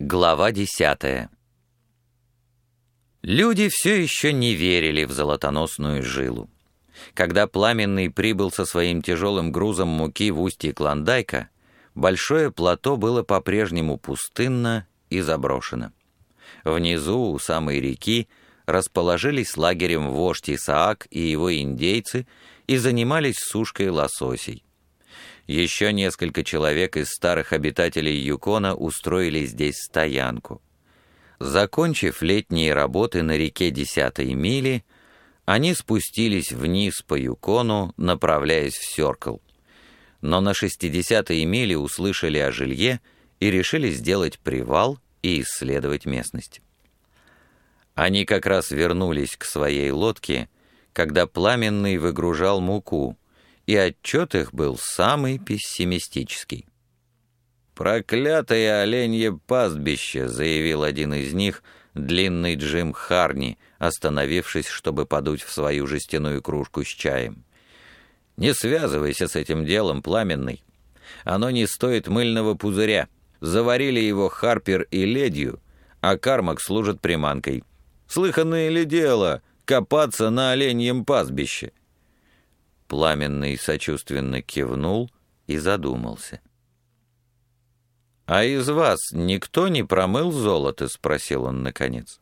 Глава 10. Люди все еще не верили в золотоносную жилу. Когда Пламенный прибыл со своим тяжелым грузом муки в устье Клондайка, большое плато было по-прежнему пустынно и заброшено. Внизу, у самой реки, расположились лагерем вождь Исаак и его индейцы и занимались сушкой лососей. Еще несколько человек из старых обитателей Юкона устроили здесь стоянку. Закончив летние работы на реке 10-й мили, они спустились вниз по Юкону, направляясь в Сёркл. Но на 60-й миле услышали о жилье и решили сделать привал и исследовать местность. Они как раз вернулись к своей лодке, когда Пламенный выгружал муку, и отчет их был самый пессимистический. «Проклятое оленье пастбище», — заявил один из них, длинный Джим Харни, остановившись, чтобы подуть в свою жестяную кружку с чаем. «Не связывайся с этим делом, Пламенный. Оно не стоит мыльного пузыря. Заварили его Харпер и Ледью, а Кармак служит приманкой. Слыханное ли дело копаться на оленьем пастбище?» Пламенный сочувственно кивнул и задумался. «А из вас никто не промыл золото?» — спросил он наконец.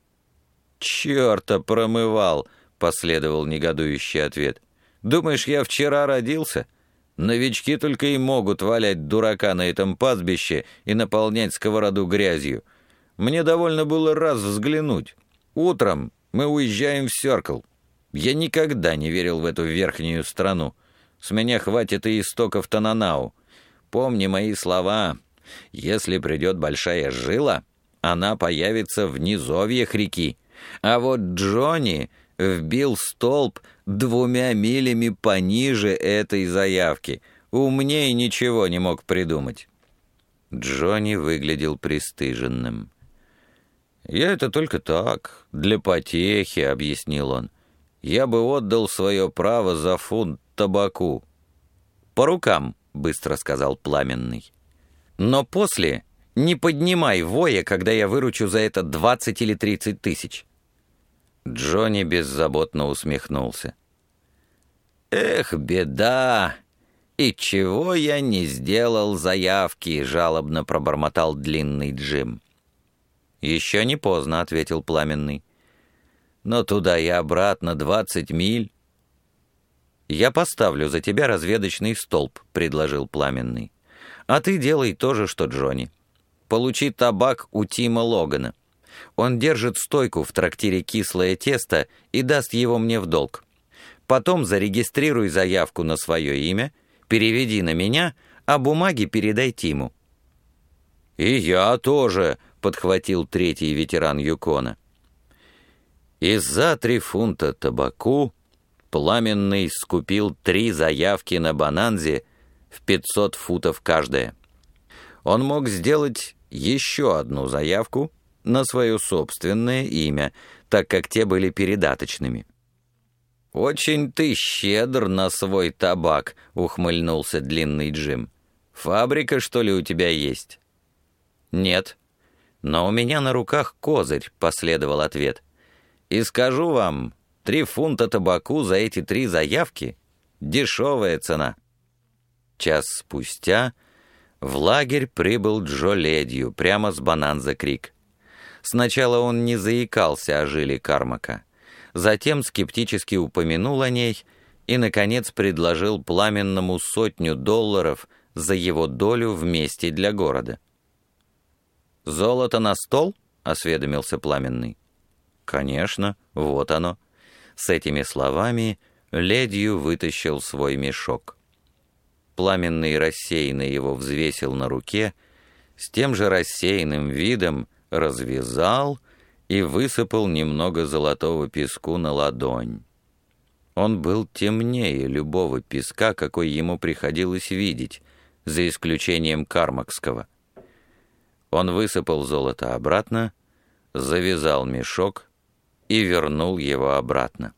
«Чёрта промывал!» — последовал негодующий ответ. «Думаешь, я вчера родился? Новички только и могут валять дурака на этом пастбище и наполнять сковороду грязью. Мне довольно было раз взглянуть. Утром мы уезжаем в Сёркл. Я никогда не верил в эту верхнюю страну. С меня хватит и истоков Тананау. Помни мои слова. Если придет большая жила, она появится в низовьях реки. А вот Джонни вбил столб 2 милями пониже этой заявки. Умнее ничего не мог придумать». Джонни выглядел пристыженным. «Я это только так, для потехи», — объяснил он. «Я бы отдал свое право за фунт табаку». «По рукам», — быстро сказал Пламенный. «Но после не поднимай воя, когда я выручу за это 20 или 30 тысяч». Джонни беззаботно усмехнулся. «Эх, беда! И чего я не сделал заявки?» — жалобно пробормотал длинный Джим. «Еще не поздно», — ответил Пламенный. «Но туда и обратно 20 миль». «Я поставлю за тебя разведочный столб», — предложил Пламенный. «А ты делай то же, что Джонни. Получи табак у Тима Логана. Он держит стойку в трактире «Кислое тесто» и даст его мне в долг. Потом зарегистрируй заявку на свое имя, переведи на меня, а бумаги передай Тиму». «И я тоже», — подхватил третий ветеран Юкона. И за 3 фунта табаку Пламенный скупил 3 заявки на Бонанзе в 500 футов каждая. Он мог сделать еще одну заявку на свое собственное имя, так как те были передаточными. «Очень ты щедр на свой табак», — ухмыльнулся длинный Джим. «Фабрика, что ли, у тебя есть?» «Нет, но у меня на руках козырь», — последовал ответ. «И скажу вам, 3 фунта табаку за эти 3 заявки — дешевая цена». Час спустя в лагерь прибыл Джо Ледью прямо с Бонанза-Крик. Сначала он не заикался о жиле Кармака, затем скептически упомянул о ней и, наконец, предложил Пламенному $100 за его долю в месте для города. «Золото на стол?» — осведомился Пламенный. «Конечно, вот оно». С этими словами Ледью вытащил свой мешок. Пламенный рассеянно его взвесил на руке, с тем же рассеянным видом развязал и высыпал немного золотого песку на ладонь. Он был темнее любого песка, какой ему приходилось видеть, за исключением кармакского. Он высыпал золото обратно, завязал мешок и вернул его обратно.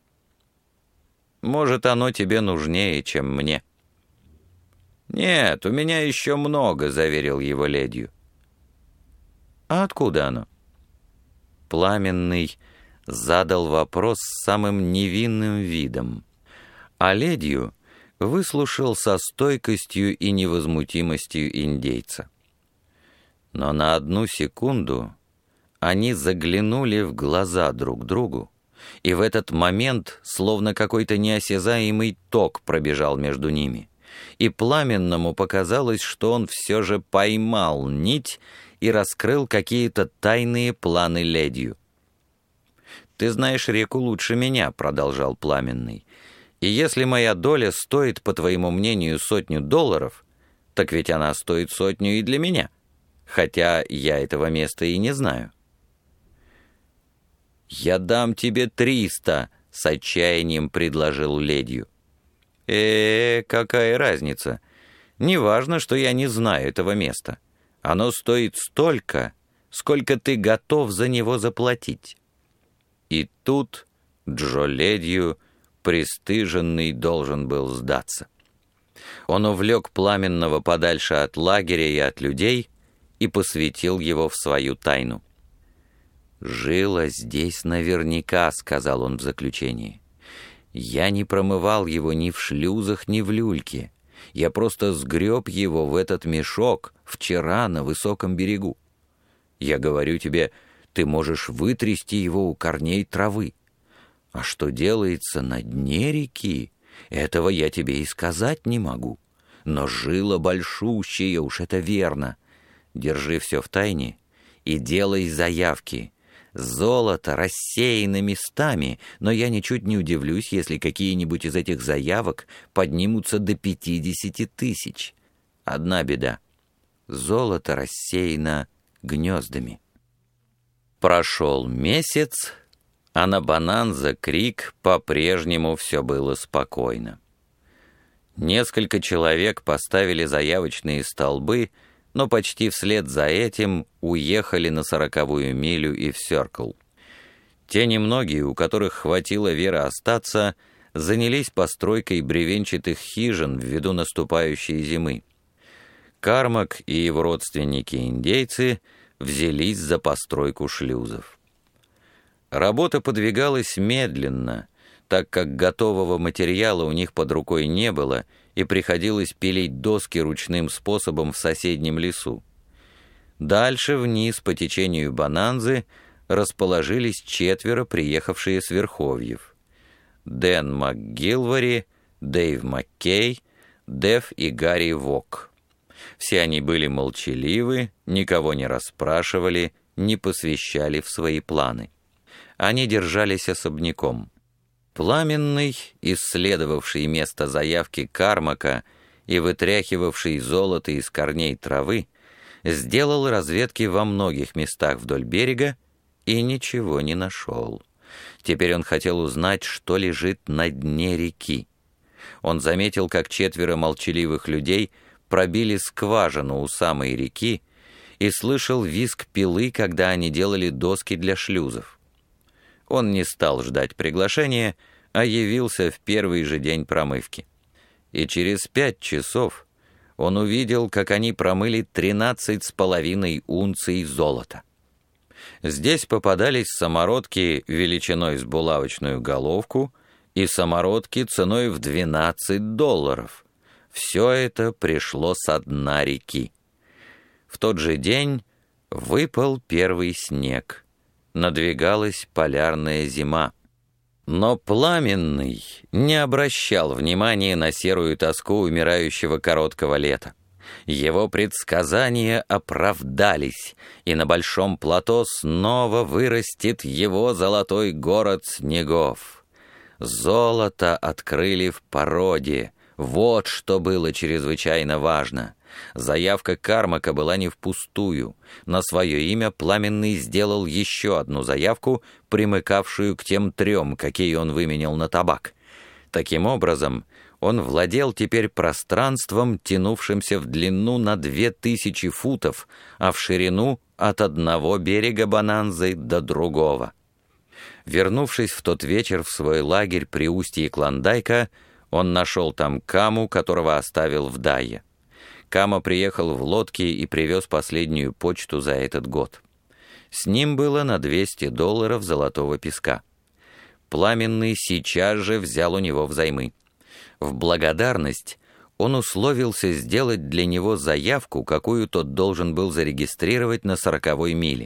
«Может, оно тебе нужнее, чем мне». «Нет, у меня еще много», — заверил его Ледью. А откуда оно? Пламенный задал вопрос с самым невинным видом, а Ледью выслушал со стойкостью и невозмутимостью индейца. Но на одну секунду они заглянули в глаза друг другу, и в этот момент словно какой-то неосязаемый ток пробежал между ними, и Пламенному показалось, что он все же поймал нить и раскрыл какие-то тайные планы Ледью. «Ты знаешь реку лучше меня», — продолжал Пламенный, «и если моя доля стоит, по твоему мнению, $100, так ведь она стоит 100 и для меня, хотя я этого места и не знаю». «Я дам тебе 300», — с отчаянием предложил Ледью. Какая разница? Неважно, что я не знаю этого места. Оно стоит столько, сколько ты готов за него заплатить». И тут Джо Ледью, пристыженный, должен был сдаться. Он увлек Пламенного подальше от лагеря и от людей и посвятил его в свою тайну. «Жила здесь наверняка», — сказал он в заключении. «Я не промывал его ни в шлюзах, ни в люльке. Я просто сгреб его в этот мешок вчера на высоком берегу. Я говорю тебе, ты можешь вытрясти его у корней травы. А что делается на дне реки, этого я тебе и сказать не могу. Но жила большущая, уж это верно. Держи все в тайне и делай заявки. Золото рассеяно местами, но я ничуть не удивлюсь, если какие-нибудь из этих заявок поднимутся до 50 000. Одна беда. Золото рассеяно гнездами». Прошел месяц, а на Бонанза-Крик по-прежнему все было спокойно. Несколько человек поставили заявочные столбы, но почти вслед за этим уехали на 40-ю милю и в Сёркл. Те немногие, у которых хватило веры остаться, занялись постройкой бревенчатых хижин ввиду наступающей зимы. Кармак и его родственники-индейцы взялись за постройку шлюзов. Работа подвигалась медленно, так как готового материала у них под рукой не было, и приходилось пилить доски ручным способом в соседнем лесу. Дальше вниз по течению Бонанзы расположились 4 приехавшие с верховьев: Дэн МакГилвари, Дэйв Маккей, Дэв и Гарри Вок. Все они были молчаливы, никого не расспрашивали, не посвящали в свои планы. Они держались особняком. Пламенный, исследовавший место заявки Кармака и вытряхивавший золото из корней травы, сделал разведки во многих местах вдоль берега и ничего не нашел. Теперь он хотел узнать, что лежит на дне реки. Он заметил, как 4 молчаливых людей пробили скважину у самой реки и слышал визг пилы, когда они делали доски для шлюзов. Он не стал ждать приглашения, а явился в первый же день промывки. И через 5 часов он увидел, как они промыли 13,5 унций золота. Здесь попадались самородки величиной с булавочную головку и самородки ценой в $12. Все это пришло со дна реки. В тот же день выпал первый снег. Надвигалась полярная зима. Но Пламенный не обращал внимания на серую тоску умирающего короткого лета. Его предсказания оправдались, и на большом плато снова вырастет его золотой город снегов. Золото открыли в породе. Вот что было чрезвычайно важно. Заявка Кармака была не впустую. На свое имя Пламенный сделал еще одну заявку, примыкавшую к тем 3, какие он выменял на табак. Таким образом, он владел теперь пространством, тянувшимся в длину на 2000 футов, а в ширину от одного берега Бонанзы до другого. Вернувшись в тот вечер в свой лагерь при устье Клондайка, он нашел там Каму, которого оставил в Дайе. Кама приехал в лодке и привез последнюю почту за этот год. С ним было на $200 золотого песка. Пламенный сейчас же взял у него взаймы. В благодарность он условился сделать для него заявку, какую тот должен был зарегистрировать на 40-й миле.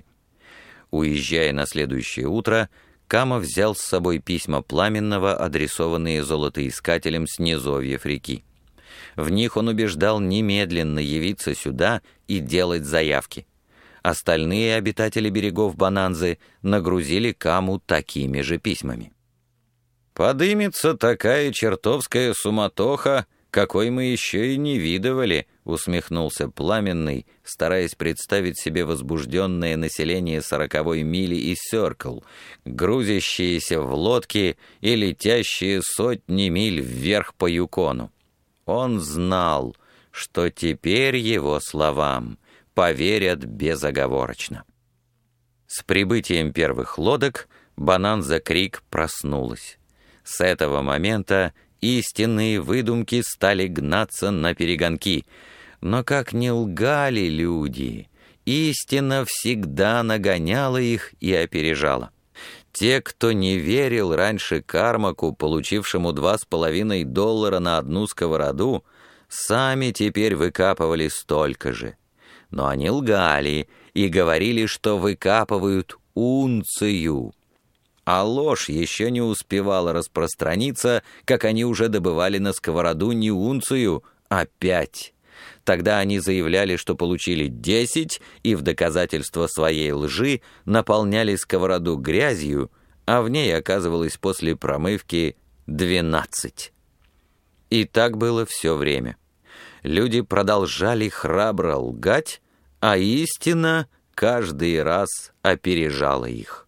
Уезжая на следующее утро, Кама взял с собой письма Пламенного, адресованные золотоискателям с низовьев реки. В них он убеждал немедленно явиться сюда и делать заявки. Остальные обитатели берегов Бонанзы нагрузили Каму такими же письмами. «Подымется такая чертовская суматоха, какой мы еще и не видывали», — усмехнулся Пламенный, стараясь представить себе возбужденное население 40-й мили и Сёркл, грузящиеся в лодки и летящие сотни миль вверх по Юкону. Он знал, что теперь его словам поверят безоговорочно. С прибытием первых лодок Бонанза Крик проснулась. С этого момента истинные выдумки стали гнаться на перегонки. Но как не лгали люди, истина всегда нагоняла их и опережала. Те, кто не верил раньше Кармаку, получившему $2,5 на одну сковороду, сами теперь выкапывали столько же. Но они лгали и говорили, что выкапывают унцию. А ложь еще не успевала распространиться, как они уже добывали на сковороду не унцию, а 5. Тогда они заявляли, что получили 10, и в доказательство своей лжи наполняли сковороду грязью, а в ней оказывалось после промывки 12. И так было все время. Люди продолжали храбро лгать, а истина каждый раз опережала их.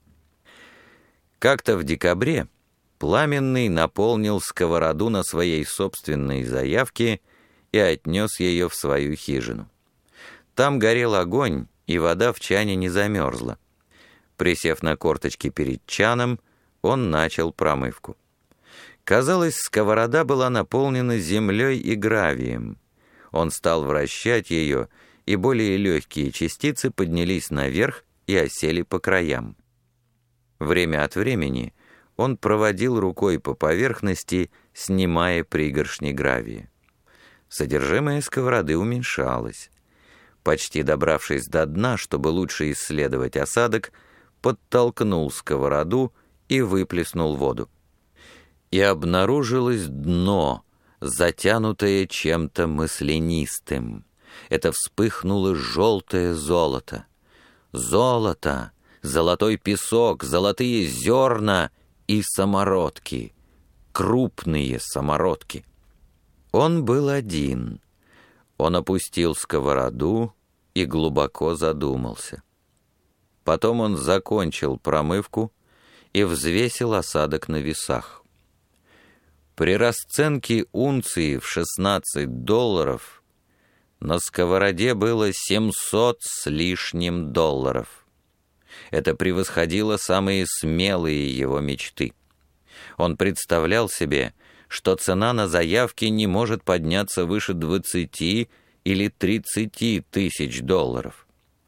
Как-то в декабре Пламенный наполнил сковороду на своей собственной заявке и отнес ее в свою хижину. Там горел огонь, и вода в чане не замерзла. Присев на корточки перед чаном, он начал промывку. Казалось, сковорода была наполнена землей и гравием. Он стал вращать ее, и более легкие частицы поднялись наверх и осели по краям. Время от времени он проводил рукой по поверхности, снимая пригоршни гравия. Содержимое сковороды уменьшалось. Почти добравшись до дна, чтобы лучше исследовать осадок, подтолкнул сковороду и выплеснул воду. И обнаружилось дно, затянутое чем-то маслянистым. Это вспыхнуло желтое золото. Золото! Золотой песок, золотые зерна и самородки. Крупные самородки. Он был один. Он опустил сковороду и глубоко задумался. Потом он закончил промывку и взвесил осадок на весах. При расценке унции в $16 на сковороде было 700 с лишним долларов. Это превосходило самые смелые его мечты. Он представлял себе, что цена на заявки не может подняться выше 20 или 30 тысяч долларов.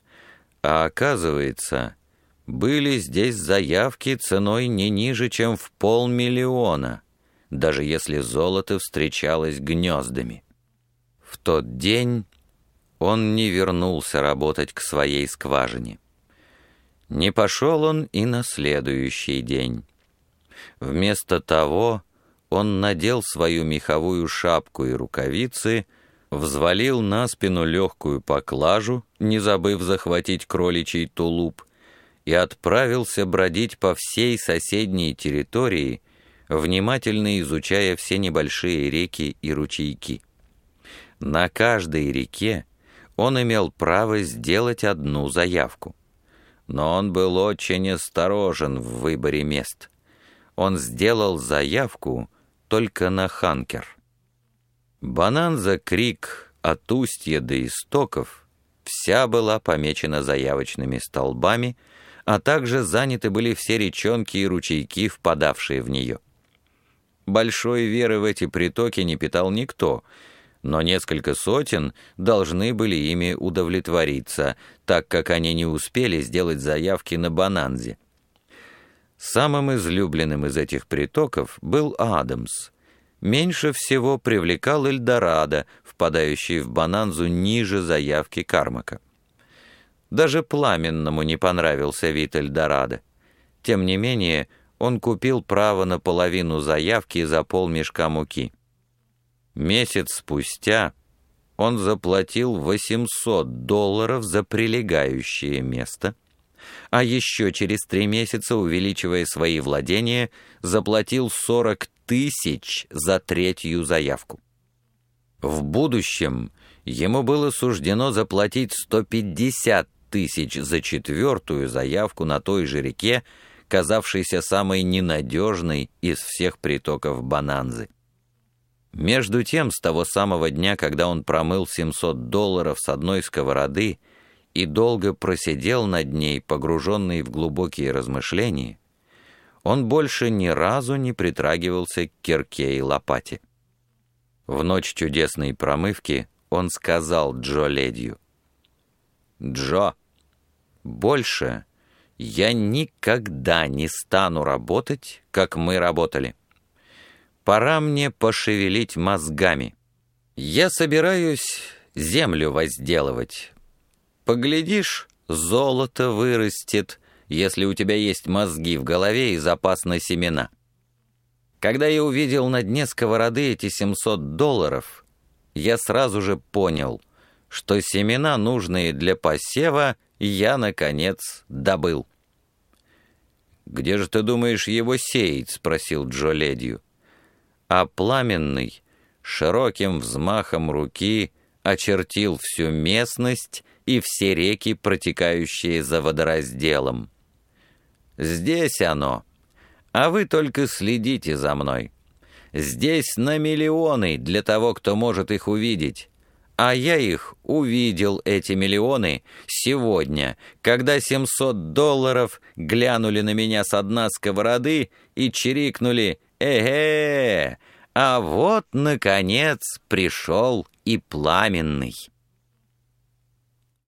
А оказывается, были здесь заявки ценой не ниже, чем в 500 000, даже если золото встречалось гнездами. В тот день он не вернулся работать к своей скважине. Не пошел он и на следующий день. Вместо того он надел свою меховую шапку и рукавицы, взвалил на спину легкую поклажу, не забыв захватить кроличий тулуп, и отправился бродить по всей соседней территории, внимательно изучая все небольшие реки и ручейки. На каждой реке он имел право сделать одну заявку. Но он был очень осторожен в выборе мест. Он сделал заявку только на Ханкер. Бонанза Крик от устья до истоков вся была помечена заявочными столбами, а также заняты были все речонки и ручейки, впадавшие в нее. Большой веры в эти притоки не питал никто, но несколько сотен должны были ими удовлетвориться, так как они не успели сделать заявки на Бонанзе. Самым излюбленным из этих притоков был Адамс. Меньше всего привлекал Эльдорадо, впадающий в Бонанзу ниже заявки Кармака. Даже Пламенному не понравился вид Эльдорадо. Тем не менее, он купил право на половину заявки за полмешка муки. Месяц спустя он заплатил $800 за прилегающее место, а еще через 3 месяца, увеличивая свои владения, заплатил 40 тысяч за 3-ю заявку. В будущем ему было суждено заплатить 150 тысяч за 4-ю заявку на той же реке, казавшейся самой ненадежной из всех притоков Бонанзы. Между тем, с того самого дня, когда он промыл $700 с одной сковороды и долго просидел над ней, погруженный в глубокие размышления, он больше ни разу не притрагивался к кирке и лопате. В ночь чудесной промывки он сказал Джо Ледью: «Джо, больше я никогда не стану работать, как мы работали. Пора мне пошевелить мозгами. Я собираюсь землю возделывать. Поглядишь, золото вырастет, если у тебя есть мозги в голове и запас на семена». Когда я увидел на дне сковороды эти $700, я сразу же понял, что семена, нужные для посева, я, наконец, добыл. «Где же ты думаешь его сеять?» — спросил Джо Ледью. А Пламенный широким взмахом руки очертил всю местность и все реки, протекающие за водоразделом. «Здесь оно, а вы только следите за мной. Здесь на миллионы для того, кто может их увидеть. А я их увидел, эти миллионы, сегодня, когда $700 глянули на меня со дна сковороды и чирикнули: «Эге! А вот, наконец, пришел и Пламенный».